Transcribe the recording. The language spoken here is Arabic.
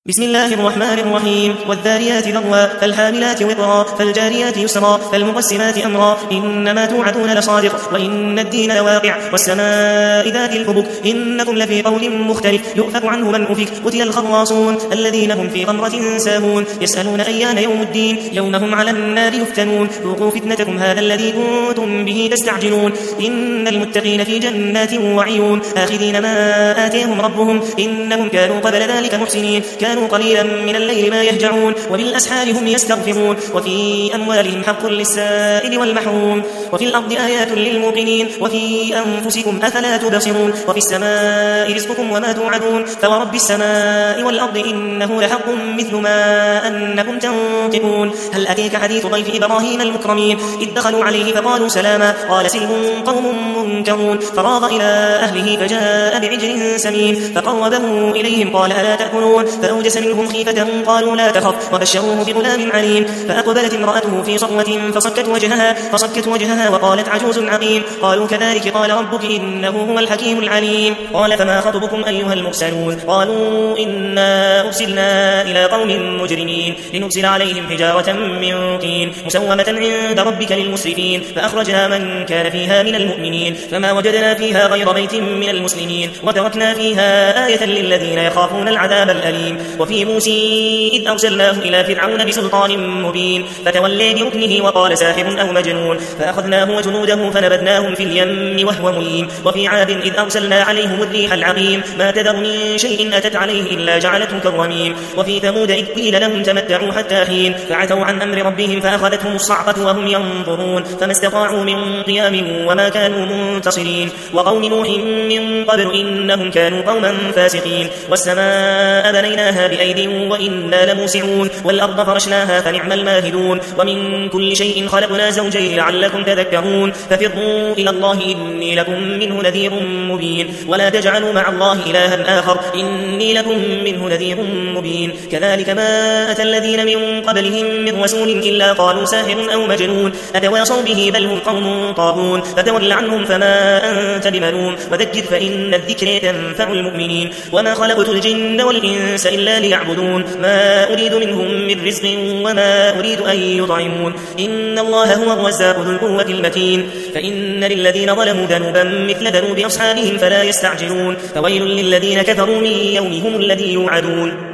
بسم الله الرحمن الرحيم والذاريات ذروا فالحاملات وقرا فالجاريات يسرا فالمقسمات أمرا إنما توعدون لصادق وإن الدين لواقع والسماء ذات الحبك إنكم لفي قول مختلف يؤفك عنه من أفك قتل الخراصون الذين هم في غمرة ساهون يسألون أيان يوم الدين يوم هم على النار يفتنون ذوقوا فتنتكم هذا الذي كنتم به تستعجلون إن المتقين في جنات وعيون آخذين ما آتيهم ربهم إنهم كانوا قبل ذلك محسنين كانوا قليلا من الليل ما يهجعون وبالأسحار هم يستغفرون وفي أموالهم حق للسائل والمحروم وفي الأرض آيات للموقنين وفي أنفسكم أفلا تبصرون وفي السماء رزقكم وما توعدون فورب السماء والأرض إنه لحق مثل ما أنكم تنطقون هل أتيك حديث ضيف إبراهيم المكرمين إذ دخلوا عليه فقالوا سلاما قال سلم قوم منكرون فراغ إلى أهله فجاء بعجل سمين فقربه إليهم قال ألا تأكلون فأوجس منهم خيفة قالوا لا تخف وبشروه بغلام عليم فأقبلت امرأته في صرة فصكت وجهها وقالت عجوز عقيم قالوا كذلك قال ربك إنه هو الحكيم العليم قال فما خطبكم أيها المرسلون قالوا إنا أرسلنا إلى قوم مجرمين لنرسل عليهم حجارة من طين مسومة عند ربك للمسرفين فأخرجنا من كان فيها من المؤمنين فما وجدنا فيها غير بيت من المسلمين وتركنا فيها آية للذين يخافون العذاب الأليم وفي موسى إذ أرسلناه إلى فرعون بسلطان مبين فتولى بركنه وقال ساحر أو مجنون فأخذناه وجنوده فنبذناهم في اليم وهو مليم وفي عاد إذ أرسلنا عليهم الريح العقيم ما تذر من شيء أتت عليه إلا جعلته كالرميم وفي ثمود إذ قيل لهم تمتعوا حتى حين فعتوا عن أمر ربهم فأخذتهم الصعقة وهم ينظرون فما استطاعوا من قيام وما كانوا منتصرين وقوم نوح من قبل إنهم كانوا قوما فاسقين والسماء بنيناها بأيد وإنا لموسعون والأرض فرشناها فنعم الماهدون ومن كل شيء خلقنا زوجين لعلكم تذكرون ففروا إلى الله إني لكم منه نذير مبين ولا تجعلوا مع الله إلها آخر إني لكم منه نذير مبين كذلك ما أتى الذين من قبلهم من رسول إلا قالوا ساحر أو مجنون أتواصوا به بل هم قوم طاغون فتول عنهم فما أنت بملوم وذكر فإن الذكر تنفع المؤمنين وما خلقت الجن والإنس إلا ليعبدون ما أريد منهم من رزق وما أريد أن يطعمون إن الله هو الرزاق ذو القوة المتين فإن للذين ظلموا ذنوبا مثل ذنوب أصحابهم فلا يستعجلون فويل للذين كفروا من يومهم الذي يوعدون